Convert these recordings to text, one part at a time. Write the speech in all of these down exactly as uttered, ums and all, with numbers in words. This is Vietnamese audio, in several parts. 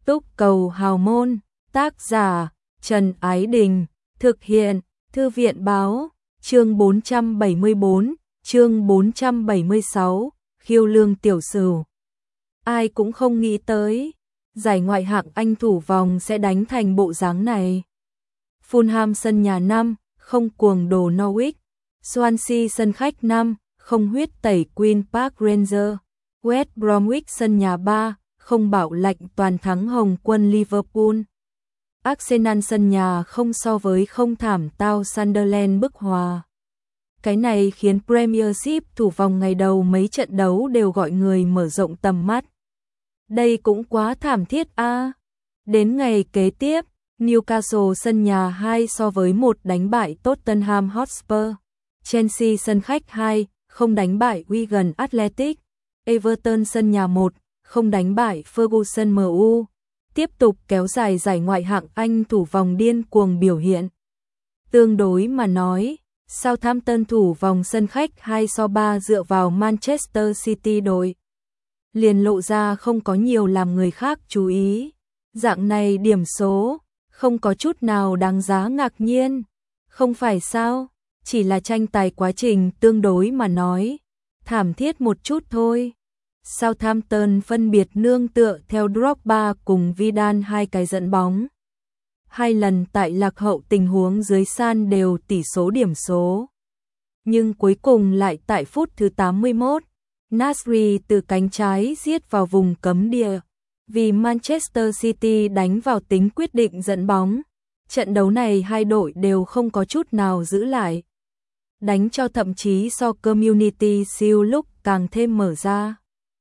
Túc cầu hào môn, tác giả Trần Ái Đình, thực hiện Thư viện Báo, chương bốn trăm bảy mươi bốn, chương bốn trăm bảy mươi sáu, khiêu lương tiểu sửu. Ai cũng không nghĩ tới, giải ngoại hạng Anh thủ vòng sẽ đánh thành bộ dáng này. Fulham sân nhà năm, không cuồng đồ Norwich. Swansea sân khách năm, không huyết tẩy Queen Park Rangers. West Bromwich sân nhà ba, không bảo lệnh toàn thắng Hồng quân Liverpool. Arsenal sân nhà không so với không thảm tao Sunderland bức hòa. Cái này khiến Premiership thủ vòng ngày đầu mấy trận đấu đều gọi người mở rộng tầm mắt. Đây cũng quá thảm thiết a. À. Đến ngày kế tiếp, Newcastle sân nhà hai so với một đánh bại Tottenham Hotspur. Chelsea sân khách hai, không đánh bại Wigan Athletic. Everton sân nhà một, không đánh bại Ferguson em u. Tiếp tục kéo dài giải ngoại hạng Anh thủ vòng điên cuồng biểu hiện. Tương đối mà nói, Southampton thủ vòng sân khách hai so ba dựa vào Manchester City đội. Liền lộ ra không có nhiều làm người khác chú ý. Dạng này điểm số, không có chút nào đáng giá ngạc nhiên. Không phải sao, chỉ là tranh tài quá trình tương đối mà nói. Thảm thiết một chút thôi. Southampton phân biệt nương tựa theo Drogba cùng Vidal hai cái dẫn bóng. Hai lần tại lạc hậu tình huống dưới san đều tỷ số điểm số. Nhưng cuối cùng lại tại phút thứ tám mươi mốt, Nasri từ cánh trái giết vào vùng cấm địa. Vì Manchester City đánh vào tính quyết định dẫn bóng. Trận đấu này hai đội đều không có chút nào giữ lại. Đánh cho thậm chí so Community Shield lúc càng thêm mở ra.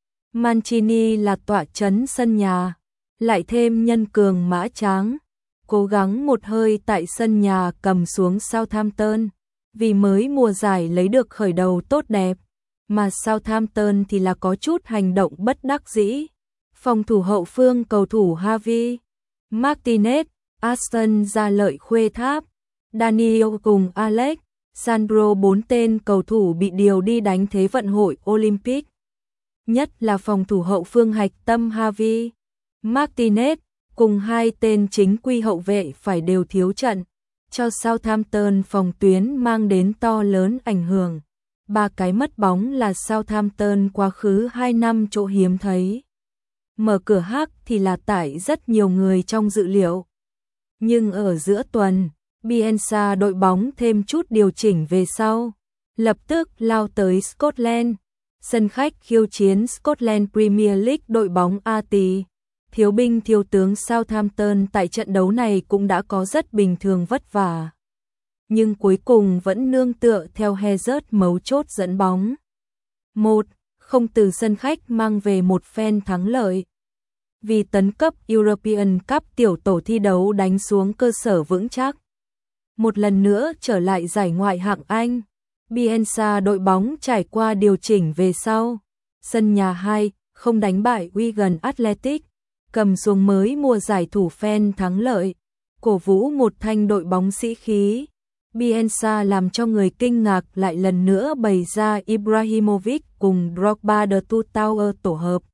Mancini là tọa trấn sân nhà, lại thêm nhân cường mã tráng, cố gắng một hơi tại sân nhà cầm xuống Southampton, vì mới mùa giải lấy được khởi đầu tốt đẹp, mà Southampton thì là có chút hành động bất đắc dĩ. Phòng thủ hậu phương cầu thủ Harvey, Martinez, Aston ra lợi khuê tháp, Daniel cùng Alex, Sandro bốn tên cầu thủ bị điều đi đánh Thế vận hội Olympic. Nhất là phòng thủ hậu phương hạch tâm Harvey, Martinez cùng hai tên chính quy hậu vệ phải đều thiếu trận, cho Southampton phòng tuyến mang đến to lớn ảnh hưởng. Ba cái mất bóng là Southampton quá khứ hai năm chỗ hiếm thấy. Mở cửa hắc thì là tải rất nhiều người trong dự liệu. Nhưng ở giữa tuần, Bielsa đội bóng thêm chút điều chỉnh về sau, lập tức lao tới Scotland. Sân khách khiêu chiến Scotland Premier League đội bóng a tê. Thiếu binh thiếu tướng Southampton tại trận đấu này cũng đã có rất bình thường vất vả. Nhưng cuối cùng vẫn nương tựa theo Hazard mấu chốt dẫn bóng. Một, không từ sân khách mang về một phen thắng lợi. Vì tấn cấp European Cup tiểu tổ thi đấu đánh xuống cơ sở vững chắc. Một lần nữa trở lại giải ngoại hạng Anh. Bielsa đội bóng trải qua điều chỉnh về sau, sân nhà hai, không đánh bại Wigan Athletic, cầm xuống mới mùa giải thủ phen thắng lợi, cổ vũ một thanh đội bóng sĩ khí. Bielsa làm cho người kinh ngạc lại lần nữa bày ra Ibrahimovic cùng Drogba The Two Tower tổ hợp.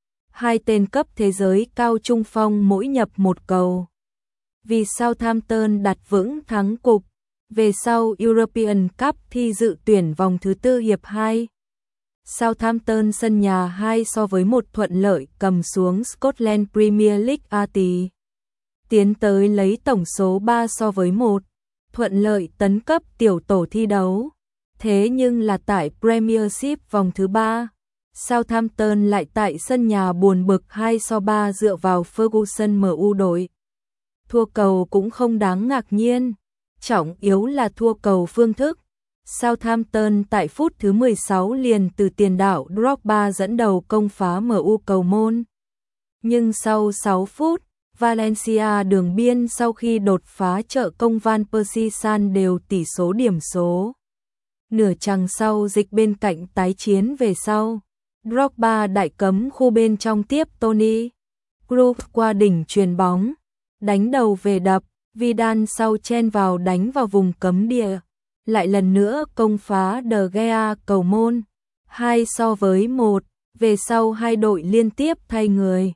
Hai tên cấp thế giới cao trung phong mỗi nhập một cầu. Vì Southampton đặt vững thắng cục. Về sau European Cup thi dự tuyển vòng thứ tư hiệp hai. Southampton sân nhà hai so với một thuận lợi cầm xuống Scotland Premier League a tê. Tiến tới lấy tổng số ba so với một. Thuận lợi tấn cấp tiểu tổ thi đấu. Thế nhưng là tại Premiership vòng thứ ba, Southampton lại tại sân nhà buồn bực hai so ba dựa vào Ferguson em u đội. Thua cầu cũng không đáng ngạc nhiên. Trọng yếu là thua cầu phương thức. Southampton tại phút thứ mười sáu liền từ tiền đạo Drogba dẫn đầu công phá em u cầu môn. Nhưng sau sáu phút, Valencia đường biên sau khi đột phá trợ công Van Persie san đều tỷ số điểm số. Nửa chặng sau dịch bên cạnh tái chiến về sau. Drogba đại cấm khu bên trong tiếp Tony Kroos qua đỉnh chuyền bóng, đánh đầu về đập. Vidal sau chen vào đánh vào vùng cấm địa, lại lần nữa công phá De Gea cầu môn, hai so với một, về sau hai đội liên tiếp thay người.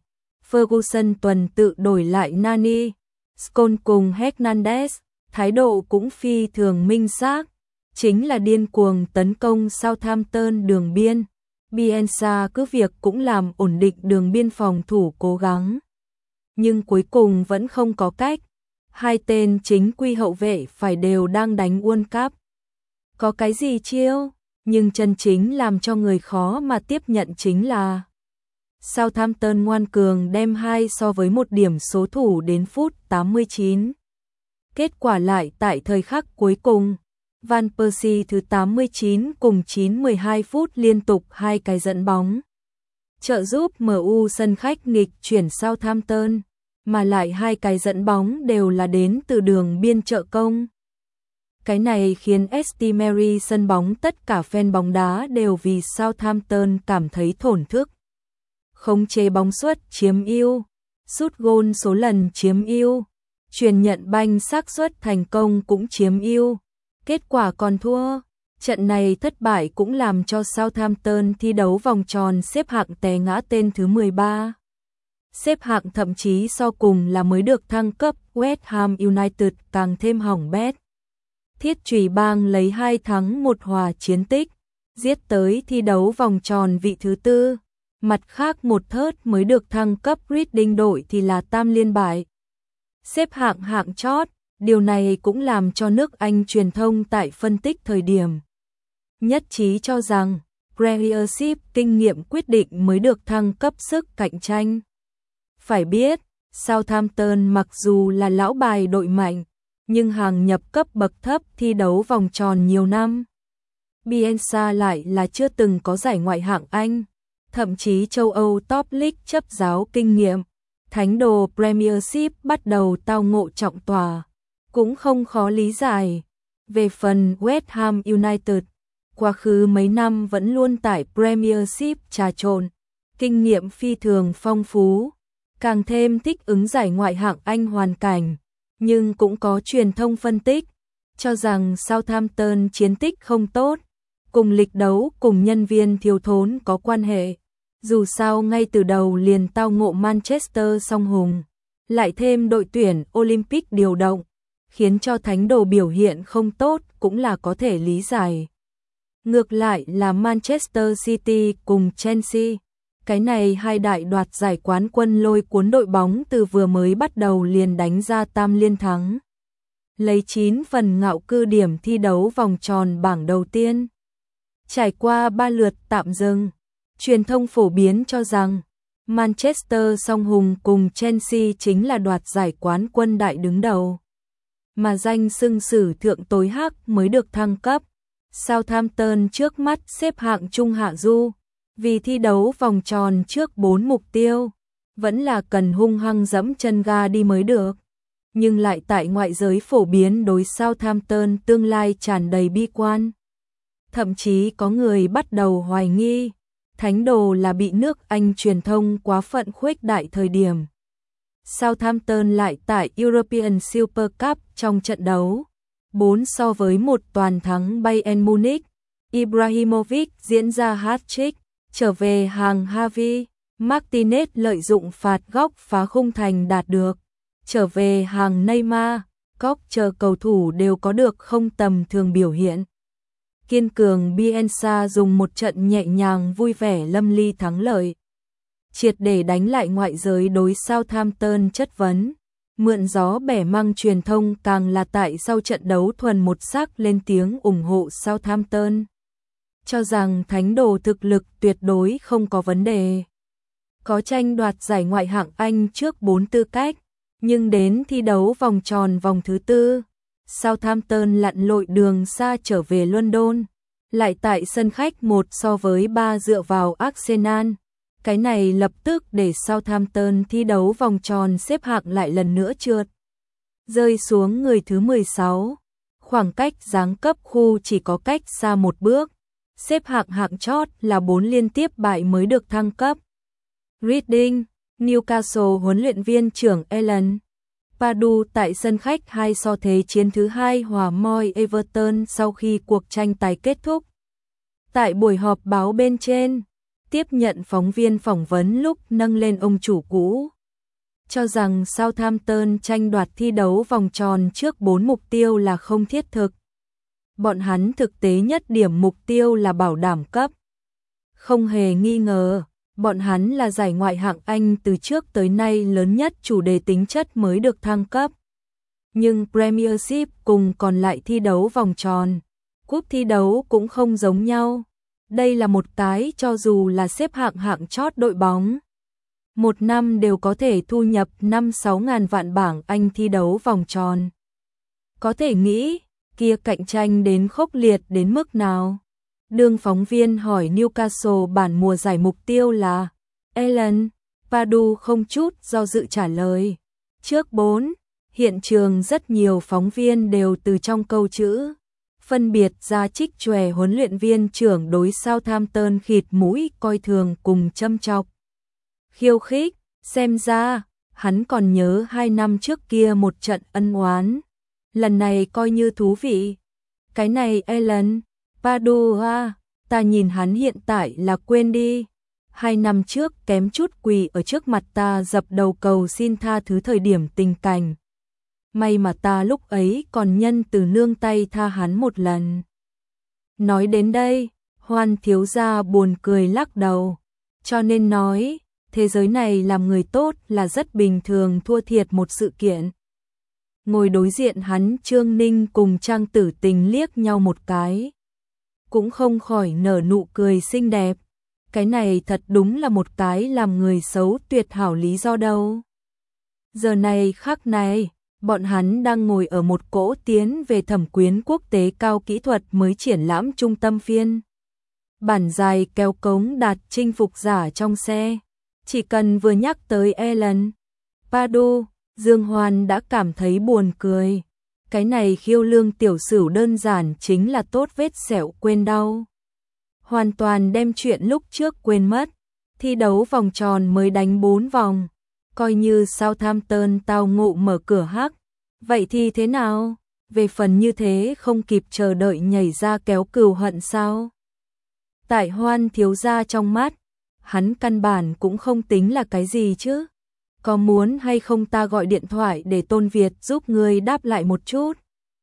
Ferguson tuần tự đổi lại Nani, Scholes cùng Hernandez, thái độ cũng phi thường minh xác, chính là điên cuồng tấn công Southampton đường biên. Bielsa cứ việc cũng làm ổn định đường biên phòng thủ cố gắng, nhưng cuối cùng vẫn không có cách. Hai tên chính quy hậu vệ phải đều đang đánh World Cup. Có cái gì chiêu, nhưng chân chính làm cho người khó mà tiếp nhận chính là Southampton ngoan cường đem hai so với một điểm số thủ đến phút tám mươi chín. Kết quả lại tại thời khắc cuối cùng, Van Persie thứ tám mươi chín cùng chín mười hai phút liên tục hai cái dẫn bóng, trợ giúp em u sân khách nghịch chuyển Southampton, mà lại hai cái dẫn bóng đều là đến từ đường biên trợ công. Cái này khiến St Mary sân bóng tất cả fan bóng đá đều vì Southampton cảm thấy thổn thức. Khống chế bóng suất chiếm ưu, sút gôn số lần chiếm ưu, truyền nhận banh xác suất thành công cũng chiếm ưu. Kết quả còn thua. Trận này thất bại cũng làm cho Southampton thi đấu vòng tròn xếp hạng té ngã tên thứ mười ba. Xếp hạng thậm chí so cùng là mới được thăng cấp West Ham United càng thêm hỏng bét. Thiết Chùy Bang lấy hai thắng một hòa chiến tích, giết tới thi đấu vòng tròn vị thứ tư. Mặt khác một thớt mới được thăng cấp Reading đội thì là tam liên bại. Xếp hạng hạng chót, điều này cũng làm cho nước Anh truyền thông tại phân tích thời điểm nhất trí cho rằng Premiership kinh nghiệm quyết định mới được thăng cấp sức cạnh tranh. Phải biết, Southampton mặc dù là lão bài đội mạnh, nhưng hàng nhập cấp bậc thấp thi đấu vòng tròn nhiều năm. Bielsa lại là chưa từng có giải ngoại hạng Anh, thậm chí châu Âu Top League chấp giáo kinh nghiệm. Thánh đồ Premiership bắt đầu tao ngộ trọng tòa, cũng không khó lý giải. Về phần West Ham United, quá khứ mấy năm vẫn luôn tại Premiership trà trộn, kinh nghiệm phi thường phong phú, càng thêm thích ứng giải ngoại hạng Anh hoàn cảnh, nhưng cũng có truyền thông phân tích cho rằng Southampton chiến tích không tốt, cùng lịch đấu cùng nhân viên thiếu thốn có quan hệ. Dù sao ngay từ đầu liền tao ngộ Manchester song hùng, lại thêm đội tuyển Olympic điều động, khiến cho thánh đồ biểu hiện không tốt cũng là có thể lý giải. Ngược lại là Manchester City cùng Chelsea, cái này hai đại đoạt giải quán quân lôi cuốn đội bóng từ vừa mới bắt đầu liền đánh ra tam liên thắng, lấy chín phần ngạo cư điểm thi đấu vòng tròn bảng đầu tiên. Trải qua ba lượt tạm dừng, truyền thông phổ biến cho rằng Manchester song hùng cùng Chelsea chính là đoạt giải quán quân đại đứng đầu, mà danh xưng sử thượng tối hắc mới được thăng cấp. Southampton trước mắt xếp hạng trung hạ du, vì thi đấu vòng tròn trước bốn mục tiêu, vẫn là cần hung hăng dẫm chân ga đi mới được. Nhưng lại tại ngoại giới phổ biến đối Southampton tương lai tràn đầy bi quan. Thậm chí có người bắt đầu hoài nghi, thánh đồ là bị nước Anh truyền thông quá phận khuếch đại thời điểm. Southampton lại tại European Super Cup trong trận đấu bốn so với một toàn thắng Bayern Munich, Ibrahimovic diễn ra hat-trick, trở về hàng Javi, Martinez lợi dụng phạt góc phá khung thành đạt được, trở về hàng Neymar, Koch chờ cầu thủ đều có được không tầm thường biểu hiện. Kiên cường Bielsa dùng một trận nhẹ nhàng vui vẻ lâm ly thắng lợi, triệt để đánh lại ngoại giới đối Southampton chất vấn. Mượn gió bẻ măng truyền thông càng là tại sau trận đấu thuần một sắc lên tiếng ủng hộ Southampton, cho rằng thánh đồ thực lực tuyệt đối không có vấn đề, có tranh đoạt giải ngoại hạng Anh trước bốn tư cách, nhưng đến thi đấu vòng tròn vòng thứ tư, Southampton lặn lội đường xa trở về London, lại tại sân khách một so với ba dựa vào Arsenal. Cái này lập tức để Southampton thi đấu vòng tròn xếp hạng lại lần nữa trượt, rơi xuống người thứ mười sáu, khoảng cách giáng cấp khu chỉ có cách xa một bước, xếp hạng hạng chót là bốn liên tiếp bại mới được thăng cấp. Reading, Newcastle huấn luyện viên trưởng Alan Pardew tại sân khách hai so thế chiến thứ hai hòa Moy Everton sau khi cuộc tranh tài kết thúc. Tại buổi họp báo bên trên, tiếp nhận phóng viên phỏng vấn lúc nâng lên ông chủ cũ cho rằng Southampton tranh đoạt thi đấu vòng tròn trước bốn mục tiêu là không thiết thực. Bọn hắn thực tế nhất điểm mục tiêu là bảo đảm cấp. Không hề nghi ngờ, bọn hắn là giải ngoại hạng Anh từ trước tới nay lớn nhất chủ đề tính chất mới được thăng cấp. Nhưng Premiership cùng còn lại thi đấu vòng tròn, cúp thi đấu cũng không giống nhau. Đây là một cái cho dù là xếp hạng hạng chót đội bóng, một năm đều có thể thu nhập năm sáu ngàn vạn bảng Anh thi đấu vòng tròn. Có thể nghĩ, kia cạnh tranh đến khốc liệt đến mức nào. Đương phóng viên hỏi Newcastle bản mùa giải mục tiêu là Alan, Pardew không chút do dự trả lời. Trước bốn, hiện trường rất nhiều phóng viên đều từ trong câu chữ phân biệt ra trích chòe huấn luyện viên trưởng đối Southampton khịt mũi coi thường cùng châm chọc. Khiêu khích, xem ra, hắn còn nhớ hai năm trước kia một trận ân oán. Lần này coi như thú vị. Cái này Alan, Pardew à, ta nhìn hắn hiện tại là quên đi. Hai năm trước kém chút quỳ ở trước mặt ta dập đầu cầu xin tha thứ thời điểm tình cảnh. May mà ta lúc ấy còn nhân từ nương tay tha hắn một lần. Nói đến đây, Hoan thiếu gia buồn cười lắc đầu. Cho nên nói, thế giới này làm người tốt là rất bình thường thua thiệt một sự kiện. Ngồi đối diện hắn Trương Ninh cùng Trang Tử Tình liếc nhau một cái. Cũng không khỏi nở nụ cười xinh đẹp. Cái này thật đúng là một cái làm người xấu tuyệt hảo lý do đâu. Giờ này khắc này, bọn hắn đang ngồi ở một cỗ tiến về thẩm quyến quốc tế cao kỹ thuật mới triển lãm trung tâm phiên. Bản dài kéo cống đạt chinh phục giả trong xe. Chỉ cần vừa nhắc tới Alan, Pardew, Dương Hoan đã cảm thấy buồn cười. Cái này khiêu lương tiểu sử đơn giản chính là tốt vết sẹo quên đau. Hoàn toàn đem chuyện lúc trước quên mất. Thi đấu vòng tròn mới đánh bốn vòng. Coi như Southampton tao ngộ mở cửa hắc. Vậy thì thế nào? Về phần như thế không kịp chờ đợi nhảy ra kéo cừu hận sao? Tại Hoan thiếu gia trong mắt, hắn căn bản cũng không tính là cái gì chứ. Có muốn hay không ta gọi điện thoại để Tôn Việt giúp ngươi đáp lại một chút?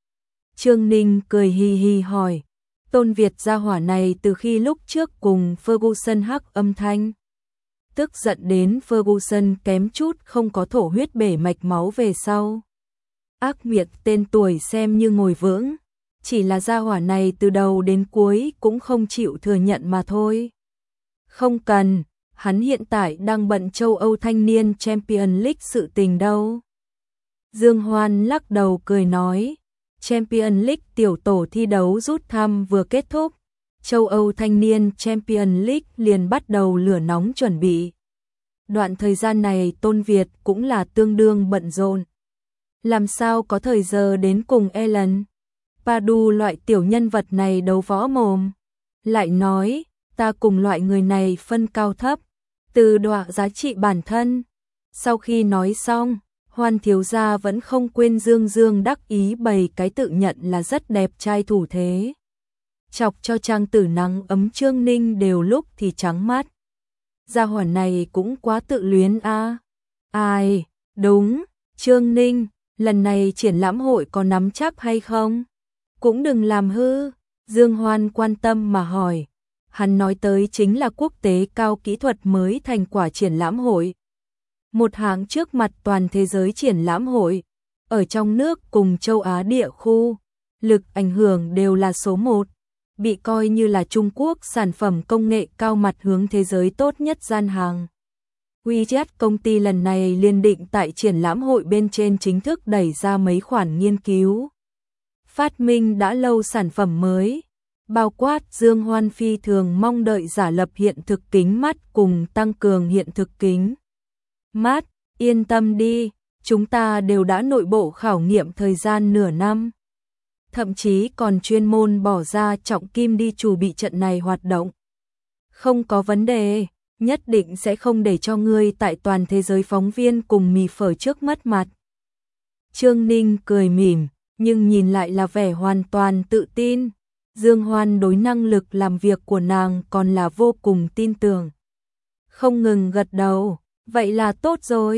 Trương Ninh cười hì hì hỏi. Tôn Việt gia hỏa này từ khi lúc trước cùng Ferguson hắc âm thanh. Tức giận đến Ferguson kém chút không có thổ huyết bể mạch máu về sau. Ác miệt tên tuổi xem như ngồi vững. Chỉ là gia hỏa này từ đầu đến cuối cũng không chịu thừa nhận mà thôi. Không cần, hắn hiện tại đang bận châu Âu thanh niên Champions League sự tình đâu. Dương Hoan lắc đầu cười nói. Champions League tiểu tổ thi đấu rút thăm vừa kết thúc. Châu Âu thanh niên Champions League liền bắt đầu lửa nóng chuẩn bị. Đoạn thời gian này Tôn Việt cũng là tương đương bận rộn. Làm sao có thời giờ đến cùng Alan, Pardew loại tiểu nhân vật này đấu võ mồm. Lại nói, ta cùng loại người này phân cao thấp, từ đọa giá trị bản thân. Sau khi nói xong, Hoan thiếu gia vẫn không quên dương dương đắc ý bày cái tự nhận là rất đẹp trai thủ thế. Chọc cho Trang Tử nắng ấm Trương Ninh đều lúc thì trắng mắt. Gia hỏa này cũng quá tự luyến a. À. Ai, đúng, Trương Ninh, lần này triển lãm hội có nắm chắc hay không? Cũng đừng làm hư, Dương Hoan quan tâm mà hỏi. Hắn nói tới chính là quốc tế cao kỹ thuật mới thành quả triển lãm hội. Một hãng trước mặt toàn thế giới triển lãm hội, ở trong nước cùng châu Á địa khu, lực ảnh hưởng đều là số một, bị coi như là Trung Quốc sản phẩm công nghệ cao mặt hướng thế giới tốt nhất gian hàng. WeChat công ty lần này liên định tại triển lãm hội bên trên chính thức đẩy ra mấy khoản nghiên cứu. Phát minh đã lâu sản phẩm mới, bao quát Dương Hoan phi thường mong đợi giả lập hiện thực kính mắt cùng tăng cường hiện thực kính mắt, yên tâm đi, chúng ta đều đã nội bộ khảo nghiệm thời gian nửa năm. Thậm chí còn chuyên môn bỏ ra trọng kim đi chủ bị trận này hoạt động. Không có vấn đề, nhất định sẽ không để cho ngươi tại toàn thế giới phóng viên cùng mì phở trước mất mặt. Trương Ninh cười mỉm, nhưng nhìn lại là vẻ hoàn toàn tự tin. Dương Hoan đối năng lực làm việc của nàng còn là vô cùng tin tưởng. Không ngừng gật đầu, vậy là tốt rồi,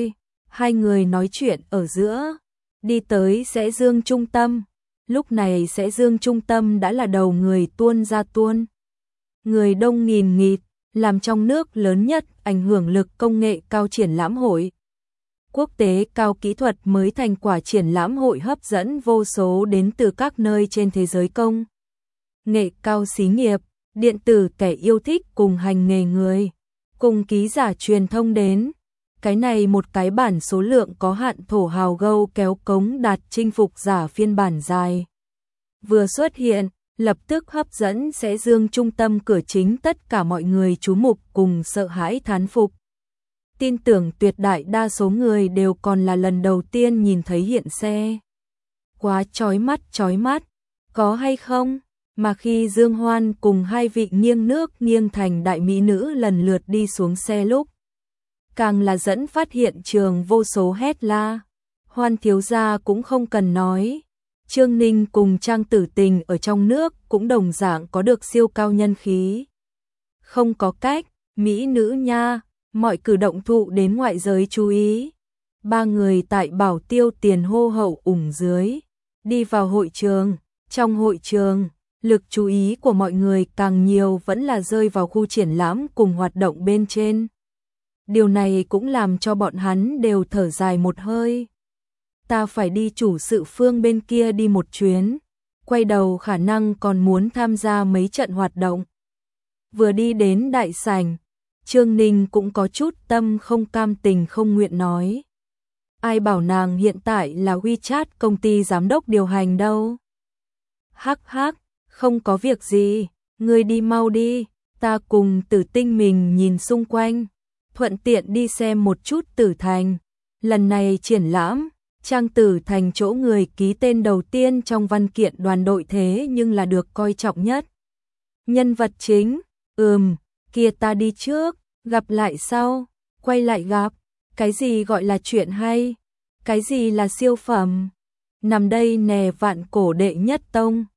Hai người nói chuyện ở giữa, đi tới Sẽ Dương trung tâm. Lúc này Sẽ Dương trung tâm đã là đầu người tuôn ra tuôn. Người đông nghìn nghịt, làm trong nước lớn nhất ảnh hưởng lực công nghệ cao triển lãm hội quốc tế cao kỹ thuật mới thành quả triển lãm hội hấp dẫn vô số đến từ các nơi trên thế giới công nghệ cao xí nghiệp, điện tử kẻ yêu thích cùng hành nghề người, cùng ký giả truyền thông đến. Cái này một cái bản số lượng có hạn thổ hào gâu kéo cống đạt chinh phục giả phiên bản dài. Vừa xuất hiện, lập tức hấp dẫn Sẽ Dương trung tâm cửa chính tất cả mọi người chú mục cùng sợ hãi thán phục. Tin tưởng tuyệt đại đa số người đều còn là lần đầu tiên nhìn thấy hiện xe. Quá chói mắt chói mắt, có hay không? Mà khi Dương Hoan cùng hai vị nghiêng nước nghiêng thành đại mỹ nữ lần lượt đi xuống xe lúc, càng là dẫn phát hiện trường vô số hét la. Hoan thiếu gia cũng không cần nói. Trương Ninh cùng Trang Tử Tình ở trong nước cũng đồng dạng có được siêu cao nhân khí. Không có cách, mỹ nữ nha, mọi cử động thụ đến ngoại giới chú ý. Ba người tại bảo tiêu tiền hô hậu ủng dưới, đi vào hội trường. Trong hội trường, lực chú ý của mọi người càng nhiều vẫn là rơi vào khu triển lãm cùng hoạt động bên trên. Điều này cũng làm cho bọn hắn đều thở dài một hơi. Ta phải đi chủ sự phương bên kia đi một chuyến, quay đầu khả năng còn muốn tham gia mấy trận hoạt động. Vừa đi đến đại sảnh, Trương Ninh cũng có chút tâm không cam tình không nguyện nói. Ai bảo nàng hiện tại là WeChat công ty giám đốc điều hành đâu. Hắc hắc, không có việc gì, ngươi đi mau đi, ta cùng Tử Tinh mình nhìn xung quanh, thuận tiện đi xem một chút Tử Thành. Lần này triển lãm, Trang Tử Thành chỗ người ký tên đầu tiên trong văn kiện đoàn đội thế nhưng là được coi trọng nhất. Nhân vật chính, ừm, kia ta đi trước, gặp lại sau, quay lại gặp, cái gì gọi là chuyện hay, cái gì là siêu phẩm, nằm đây nè vạn cổ đệ nhất tông.